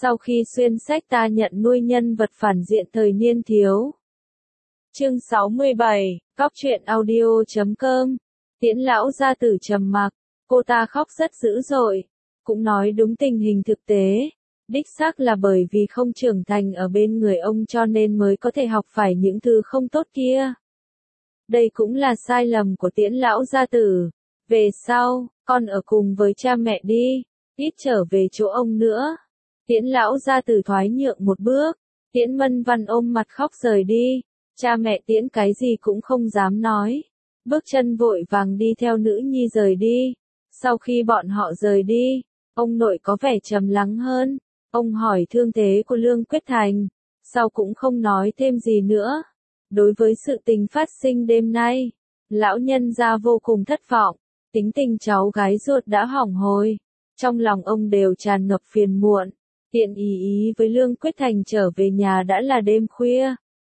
Sau khi xuyên sách ta nhận nuôi nhân vật phản diện thời niên thiếu. Chương 67, Cóc truyện audio.com. Tiễn lão gia tử trầm mặc, cô ta khóc rất dữ dội, cũng nói đúng tình hình thực tế. Đích xác là bởi vì không trưởng thành ở bên người ông cho nên mới có thể học phải những thứ không tốt kia. Đây cũng là sai lầm của Tiễn lão gia tử. Về sau, con ở cùng với cha mẹ đi, ít trở về chỗ ông nữa. Tiễn lão gia tử thoái nhượng một bước, Tiễn Mân Văn ôm mặt khóc rời đi. Cha mẹ Tiễn cái gì cũng không dám nói, bước chân vội vàng đi theo nữ nhi rời đi. Sau khi bọn họ rời đi, ông nội có vẻ trầm lắng hơn. Ông hỏi thương thế của Lương Quyết Thành, sau cũng không nói thêm gì nữa. Đối với sự tình phát sinh đêm nay, lão nhân gia vô cùng thất vọng, tính tình cháu gái ruột đã hỏng hồi. Trong lòng ông đều tràn ngập phiền muộn, tiện ý với Lương Quyết Thành trở về nhà đã là đêm khuya.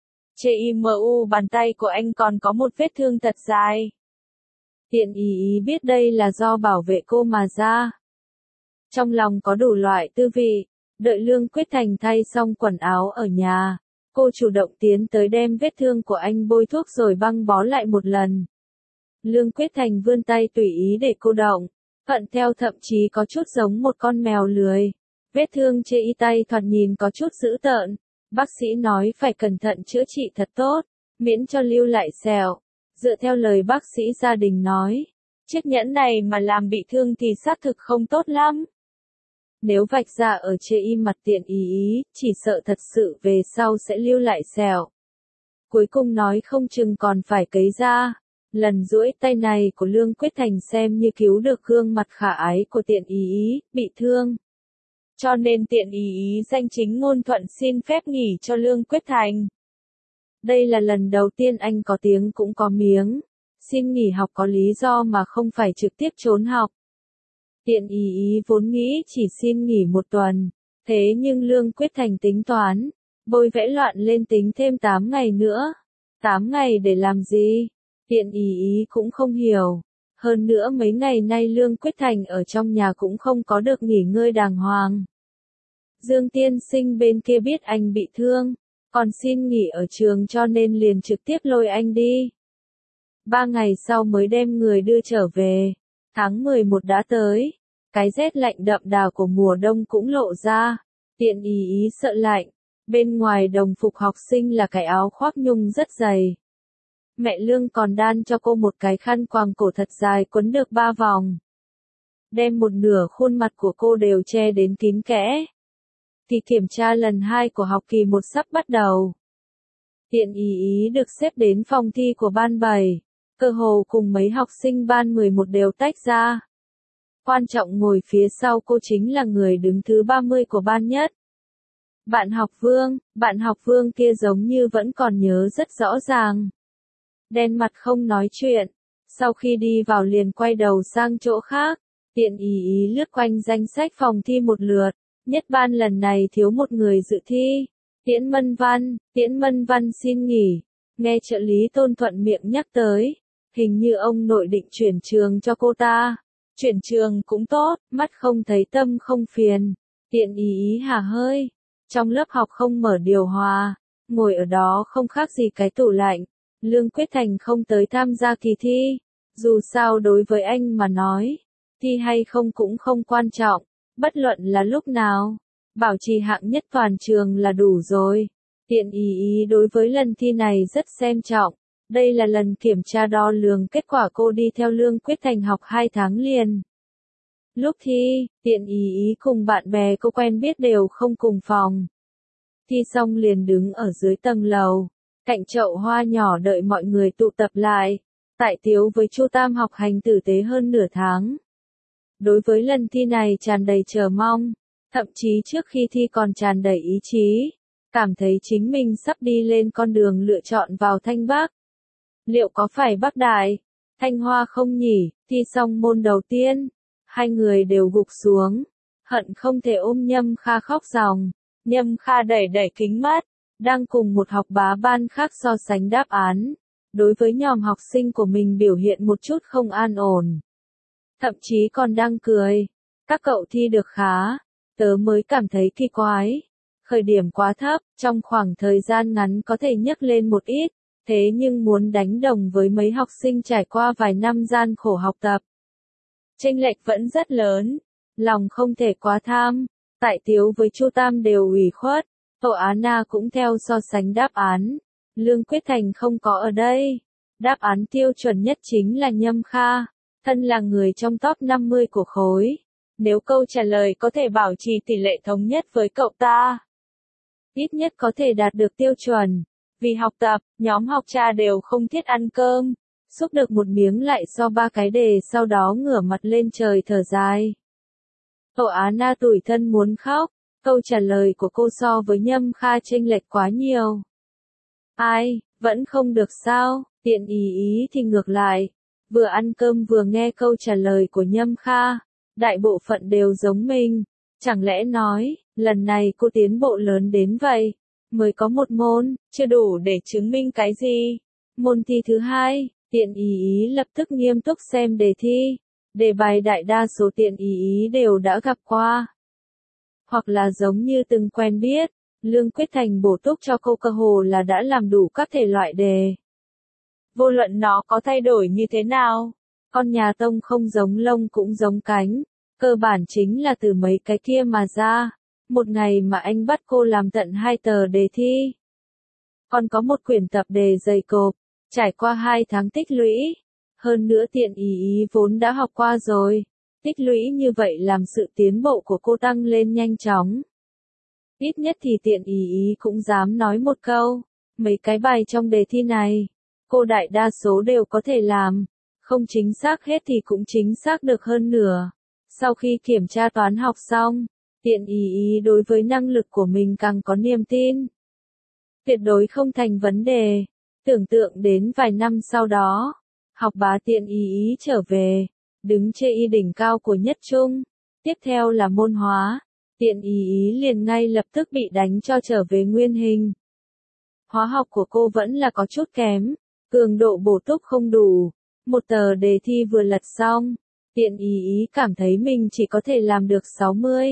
CIMU bàn tay của anh còn có một vết thương thật dài. Tiện ý biết đây là do bảo vệ cô mà ra. Trong lòng có đủ loại tư vị, đợi Lương Quyết Thành thay xong quần áo ở nhà, cô chủ động tiến tới đem vết thương của anh bôi thuốc rồi băng bó lại một lần. Lương Quyết Thành vươn tay tùy ý để cô động, thuận theo thậm chí có chút giống một con mèo lười. Vết thương trên tay thoạt nhìn có chút dữ tợn. Bác sĩ nói phải cẩn thận chữa trị thật tốt, miễn cho lưu lại sẹo. Dựa theo lời bác sĩ gia đình nói, chiếc nhẫn này mà làm bị thương thì xác thực không tốt lắm. Nếu vạch ra ở trên mặt tiện ý, chỉ sợ thật sự về sau sẽ lưu lại sẹo. Cuối cùng nói không chừng còn phải cấy ra. Lần duỗi tay này của Lương Quyết Thành xem như cứu được gương mặt khả ái của tiện ý, bị thương. Cho nên tiện ý danh chính ngôn thuận xin phép nghỉ cho Lương Quyết Thành. Đây là lần đầu tiên anh có tiếng cũng có miếng, xin nghỉ học có lý do mà không phải trực tiếp trốn học. Tiện ý vốn nghĩ chỉ xin nghỉ một tuần, thế nhưng Lương Quyết Thành tính toán, bôi vẽ loạn lên tính thêm 8 ngày nữa. 8 ngày để làm gì? Tiện ý cũng không hiểu. Hơn nữa mấy ngày nay Lương Quyết Thành ở trong nhà cũng không có được nghỉ ngơi đàng hoàng. Dương tiên sinh bên kia biết anh bị thương, còn xin nghỉ ở trường cho nên liền trực tiếp lôi anh đi. 3 ngày sau mới đem người đưa trở về. Tháng 11 đã tới, cái rét lạnh đậm đà của mùa đông cũng lộ ra. Tiện ý sợ lạnh, bên ngoài đồng phục học sinh là cái áo khoác nhung rất dày. Mẹ Lương còn đan cho cô một cái khăn quàng cổ thật dài quấn được 3 vòng. Đem một nửa khuôn mặt của cô đều che đến kín kẽ. Kỳ kiểm tra lần 2 của học kỳ 1 sắp bắt đầu. Tiện ý được xếp đến phòng thi của ban 7, cơ hồ cùng mấy học sinh ban 11 đều tách ra. Quan trọng ngồi phía sau cô chính là người đứng thứ 30 của ban nhất. Bạn học Vương kia giống như vẫn còn nhớ rất rõ ràng. Đen mặt không nói chuyện, sau khi đi vào liền quay đầu sang chỗ khác, tiện ý lướt quanh danh sách phòng thi một lượt. Nhất ban lần này thiếu một người dự thi. Tiễn Mân Văn xin nghỉ. Nghe trợ lý Tôn thuận miệng nhắc tới, hình như ông nội định chuyển trường cho cô ta. Chuyển trường cũng tốt, mắt không thấy tâm không phiền. Tiện ý hả hơi. Trong lớp học không mở điều hòa, ngồi ở đó không khác gì cái tủ lạnh. Lương Quyết Thành không tới tham gia kỳ thi. Dù sao đối với anh mà nói, thi hay không cũng không quan trọng. Bất luận là lúc nào, bảo trì hạng nhất toàn trường là đủ rồi. Tiện ý đối với lần thi này rất xem trọng. Đây là lần kiểm tra đo lường kết quả cô đi theo Lương Quyết Thành học 2 tháng liền. Lúc thi, tiện ý cùng bạn bè cô quen biết đều không cùng phòng. Thi xong liền đứng ở dưới tầng lầu, cạnh chậu hoa nhỏ đợi mọi người tụ tập lại. Tại Tiếu với Chu Tam học hành tử tế hơn nửa tháng. Đối với lần thi này tràn đầy chờ mong, thậm chí trước khi thi còn tràn đầy ý chí, cảm thấy chính mình sắp đi lên con đường lựa chọn vào Thanh Bắc. Liệu có phải Bắc Đại, Thanh Hoa không nhỉ? Thi xong môn đầu tiên, hai người đều gục xuống, hận không thể ôm Nhâm Kha khóc ròng. Nhâm Kha đẩy kính mắt, đang cùng một học bá ban khác so sánh đáp án. Đối với nhóm học sinh của mình biểu hiện một chút không an ổn. Thậm chí còn đang cười. Các cậu thi được khá. Tớ mới cảm thấy kỳ quái. Khởi điểm quá thấp, trong khoảng thời gian ngắn có thể nhấc lên một ít, thế nhưng muốn đánh đồng với mấy học sinh trải qua vài năm gian khổ học tập. Chênh lệch vẫn rất lớn, lòng không thể quá tham. Tại Tiếu với Chu Tam đều ủy khuất, Tô Á Na cũng theo so sánh đáp án. Lương Quyết Thành không có ở đây. Đáp án tiêu chuẩn nhất chính là Nhâm Kha, thân là người trong top 50 của khối. Nếu câu trả lời có thể bảo trì tỷ lệ thống nhất với cậu ta, ít nhất có thể đạt được tiêu chuẩn. Vì học tập, nhóm học trà đều không thiết ăn cơm, xúc được một miếng lại so 3 cái đề sau đó ngửa mặt lên trời thở dài. Tô Á Na tủi thân muốn khóc, câu trả lời của cô so với Nhâm Kha chênh lệch quá nhiều. Ai, vẫn không được sao, Tiện ý thì ngược lại, vừa ăn cơm vừa nghe câu trả lời của Nhâm Kha, đại bộ phận đều giống mình, chẳng lẽ nói, lần này cô tiến bộ lớn đến vậy, mới có một môn, chưa đủ để chứng minh cái gì. Môn thi thứ hai, Tiện ý lập tức nghiêm túc xem đề thi, đề bài đại đa số Tiện ý đều đã gặp qua. Hoặc là giống như từng quen biết, Lương Quyết Thành bổ túc cho cô cơ hồ là đã làm đủ các thể loại đề. Vô luận nó có thay đổi như thế nào, con nhà Tông không giống lông cũng giống cánh, cơ bản chính là từ mấy cái kia mà ra. Một ngày mà anh bắt cô làm tận 2 tờ đề thi. Còn có một quyển tập đề dày cộp, trải qua 2 tháng tích lũy. Hơn nữa Tiện ý vốn đã học qua rồi. Tích lũy như vậy làm sự tiến bộ của cô tăng lên nhanh chóng. Ít nhất thì Tiện ý cũng dám nói một câu. Mấy cái bài trong đề thi này, cô đại đa số đều có thể làm. Không chính xác hết thì cũng chính xác được hơn nửa. Sau khi kiểm tra toán học xong, Tiện ý đối với năng lực của mình càng có niềm tin. Tuyệt đối không thành vấn đề. Tưởng tượng đến vài năm sau đó, học bá Tiện ý trở về, đứng trên y đỉnh cao của nhất trung. Tiếp theo là môn hóa, Tiện ý liền ngay lập tức bị đánh cho trở về nguyên hình. Hóa học của cô vẫn là có chút kém, cường độ bổ túc không đủ. Một tờ đề thi vừa lật xong, Tiện ý cảm thấy mình chỉ có thể làm được 60.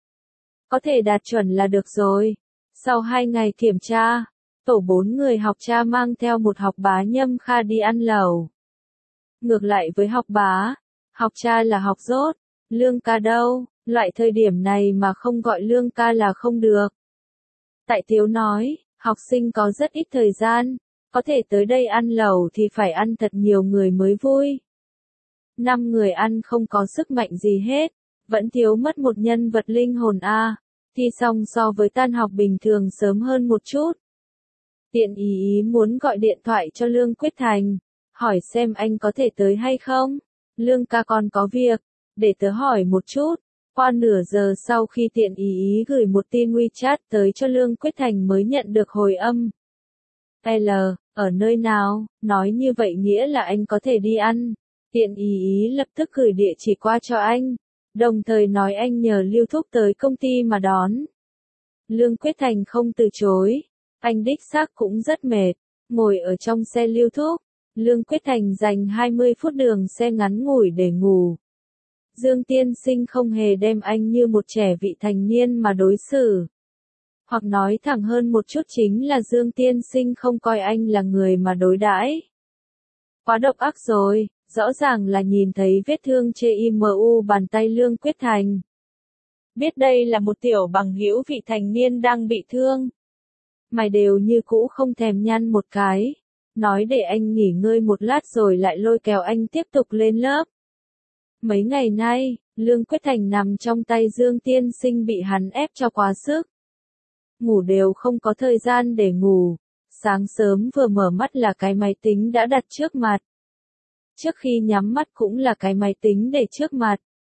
Có thể đạt chuẩn là được rồi. Sau 2 ngày kiểm tra, tổ 4 người học tra mang theo một học bá Nhâm Kha đi ăn lẩu. Ngược lại với học bá, học tra là học dốt, Lương ca đâu, loại thời điểm này mà không gọi Lương ca là không được. Tại Tiếu nói, học sinh có rất ít thời gian, có thể tới đây ăn lẩu thì phải ăn thật nhiều người mới vui. 5 người ăn không có sức mạnh gì hết, vẫn thiếu mất một nhân vật linh hồn a. Thi xong so với tan học bình thường sớm hơn một chút. Tiện ý muốn gọi điện thoại cho Lương Quyết Thành, hỏi xem anh có thể tới hay không. Lương ca còn có việc, để tớ hỏi một chút. Qua nửa giờ sau khi Tiện ý gửi một tin WeChat tới cho Lương Quyết Thành mới nhận được hồi âm. L, ở nơi nào, nói như vậy nghĩa là anh có thể đi ăn. Tiện ý lập tức gửi địa chỉ qua cho anh, đồng thời nói anh nhờ Lưu Thúc tới công ty mà đón. Lương Quyết Thành không từ chối, anh đích xác cũng rất mệt, ngồi ở trong xe Lưu Thúc. Lương Quyết Thành dành 20 phút đường xe ngắn ngủi để ngủ. Dương tiên sinh không hề đem anh như một trẻ vị thành niên mà đối xử. Hoặc nói thẳng hơn một chút chính là Dương tiên sinh không coi anh là người mà đối đãi. Quá độc ác rồi, rõ ràng là nhìn thấy vết thương trên IMU bàn tay Lương Quyết Thành. Biết đây là một tiểu bằng hữu vị thành niên đang bị thương. Mày đều như cũ không thèm nhăn một cái. Nói để anh nghỉ ngơi một lát rồi lại lôi kéo anh tiếp tục lên lớp. Mấy ngày nay, Lương Quyết Thành nằm trong tay Dương tiên sinh bị hắn ép cho quá sức. Ngủ đều không có thời gian để ngủ. Sáng sớm vừa mở mắt là cái máy tính đã đặt trước mặt. Trước khi nhắm mắt cũng là cái máy tính để trước mặt.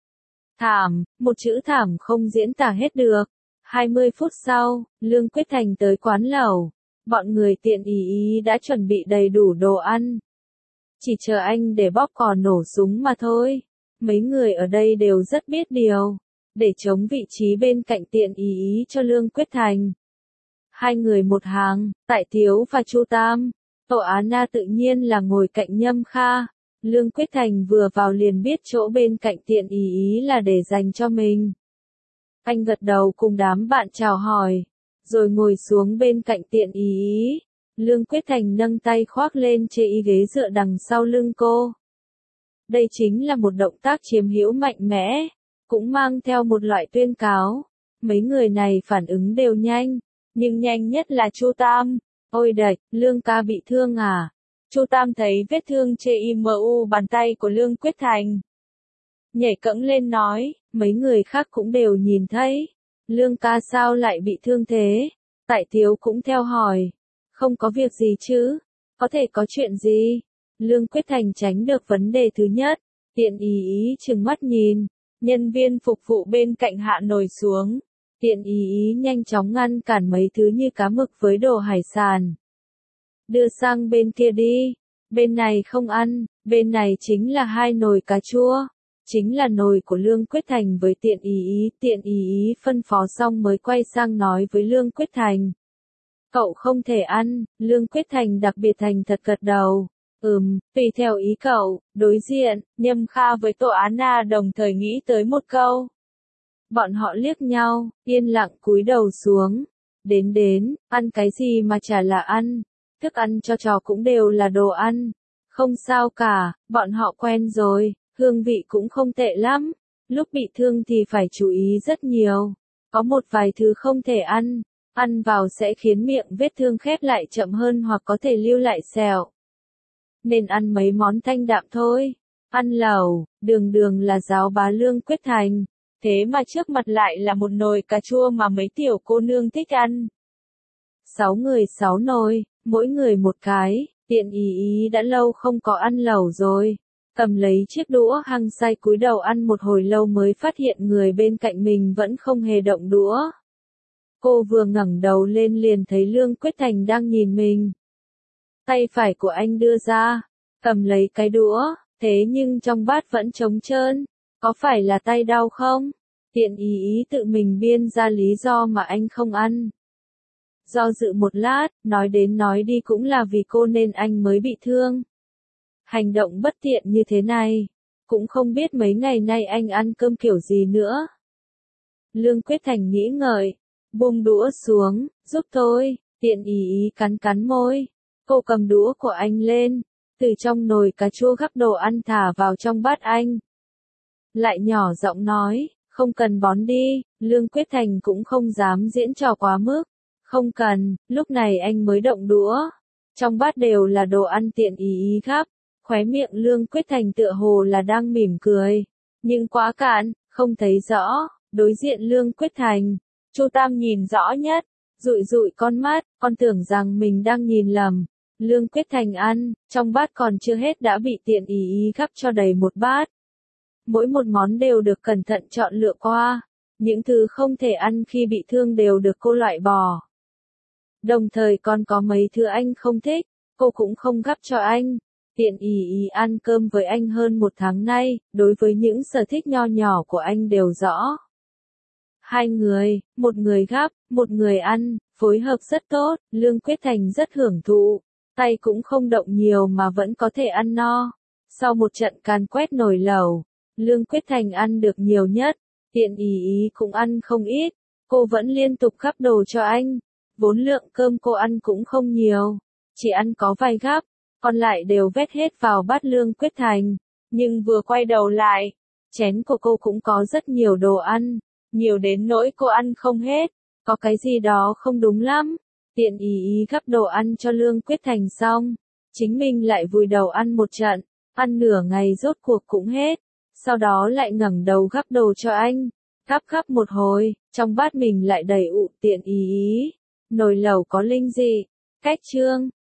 Thảm, một chữ thảm không diễn tả hết được. 20 phút sau, Lương Quyết Thành tới quán lẩu. Bọn người Tiện ý đã chuẩn bị đầy đủ đồ ăn. Chỉ chờ anh để bóp cò nổ súng mà thôi. Mấy người ở đây đều rất biết điều. Để chống vị trí bên cạnh Tiện ý cho Lương Quyết Thành. 2 người một hàng, Tại Tiếu và Chu Tam. Tô Á Na tự nhiên là ngồi cạnh Nhâm Kha. Lương Quyết Thành vừa vào liền biết chỗ bên cạnh Tiện ý là để dành cho mình. Anh gật đầu cùng đám bạn chào hỏi, rồi ngồi xuống bên cạnh Tiện Ý. Lương Quyết Thành nâng tay khoác lên chê y ghế dựa đằng sau lưng cô. Đây chính là một động tác chiếm hữu mạnh mẽ, cũng mang theo một loại tuyên cáo. Mấy người này phản ứng đều nhanh, nhưng nhanh nhất là Chu Tam. Ôi đệch, Lương ca bị thương à? Chu Tam thấy vết thương trên IMU bàn tay của Lương Quyết Thành, nhảy cẫng lên nói, mấy người khác cũng đều nhìn thấy. Lương ca sao lại bị thương thế? Tại Tiếu cũng theo hỏi. Không có việc gì chứ? Có thể có chuyện gì? Lương Quyết Thành tránh được vấn đề thứ nhất. Tiện Ý trừng mắt nhìn. Nhân viên phục vụ bên cạnh hạ nồi xuống. Tiện Ý nhanh chóng ngăn cản mấy thứ như cá mực với đồ hải sản. Đưa sang bên kia đi. Bên này không ăn, bên này chính là 2 nồi cà chua. Chính là nồi của Lương Quyết Thành với Tiện Ý. Tiện Ý phân phó xong mới quay sang nói với Lương Quyết Thành. Cậu không thể ăn, Lương Quyết Thành đặc biệt thành thật gật đầu. Tùy theo ý cậu. Đối diện, Nhâm Kha với Tô Á Na đồng thời nghĩ tới một câu. Bọn họ liếc nhau, yên lặng cúi đầu xuống. Đến, ăn cái gì mà chả là ăn. Thức ăn cho chó cũng đều là đồ ăn. Không sao cả, bọn họ quen rồi, hương vị cũng không tệ lắm. Lúc bị thương thì phải chú ý rất nhiều. Có một vài thứ không thể ăn. Ăn vào sẽ khiến miệng vết thương khép lại chậm hơn hoặc có thể lưu lại sẹo. Nên ăn mấy món thanh đạm thôi. Ăn lẩu, đường là giáo bá Lương Quyết Thành. Thế mà trước mặt lại là một nồi cà chua mà mấy tiểu cô nương thích ăn. 6 người 6 nồi, mỗi người một cái. Tiện Ý đã lâu không có ăn lẩu rồi. Cầm lấy chiếc đũa hăng say cúi đầu ăn một hồi lâu mới phát hiện người bên cạnh mình vẫn không hề động đũa. Cô vừa ngẩng đầu lên liền thấy Lương Quyết Thành đang nhìn mình. Tay phải của anh đưa ra, cầm lấy cái đũa, thế nhưng trong bát vẫn trống trơn. Có phải là tay đau không? Tiện Ý tự mình biên ra lý do mà anh không ăn. Do dự một lát, nói đến nói đi cũng là vì cô nên anh mới bị thương. Hành động bất tiện như thế này, cũng không biết mấy ngày nay anh ăn cơm kiểu gì nữa. Lương Quyết Thành nghĩ ngợi, buông đũa xuống, giúp tôi. Tiện Ý cắn cắn môi. Cô cầm đũa của anh lên, từ trong nồi cà chua gắp đồ ăn thả vào trong bát anh. Lại nhỏ giọng nói, không cần bón đi. Lương Quyết Thành cũng không dám diễn trò quá mức. Không cần, lúc này anh mới động đũa. Trong bát đều là đồ ăn Tiện Ý gắp. Khóe miệng Lương Quyết Thành tựa hồ là đang mỉm cười. Nhưng quá cạn, không thấy rõ. Đối diện Lương Quyết Thành, Chu Tam nhìn rõ nhất. Dụi con mắt, con tưởng rằng mình đang nhìn lầm. Lương Quyết Thành ăn, trong bát còn chưa hết đã bị Tiện Ý gắp cho đầy một bát. Mỗi một món đều được cẩn thận chọn lựa qua. Những thứ không thể ăn khi bị thương đều được cô loại bỏ. Đồng thời còn có mấy thứ anh không thích, cô cũng không gắp cho anh. Tiện Ý ăn cơm với anh hơn 1 tháng nay, đối với những sở thích nho nhỏ của anh đều rõ. 2 người, một người gắp, một người ăn, phối hợp rất tốt, Lương Quyết Thành rất hưởng thụ. Tay cũng không động nhiều mà vẫn có thể ăn no. Sau một trận càn quét nồi lẩu, Lương Quyết Thành ăn được nhiều nhất. Tiện Ý cũng ăn không ít. Cô vẫn liên tục gắp đồ cho anh. Vốn lượng cơm cô ăn cũng không nhiều, chỉ ăn có vài gắp, còn lại đều vét hết vào bát Lương Quyết Thành. Nhưng vừa quay đầu lại, chén của cô cũng có rất nhiều đồ ăn, nhiều đến nỗi cô ăn không hết. Có cái gì đó không đúng lắm. Tiện Ý gắp đồ ăn cho Lương Quyết Thành xong, chính mình lại vùi đầu ăn một trận, ăn nửa ngày rốt cuộc cũng hết. Sau đó lại ngẩng đầu gắp đồ cho anh, gắp một hồi, trong bát mình lại đầy ụ. Tiện Ý, nồi lẩu có linh dị. Cách chương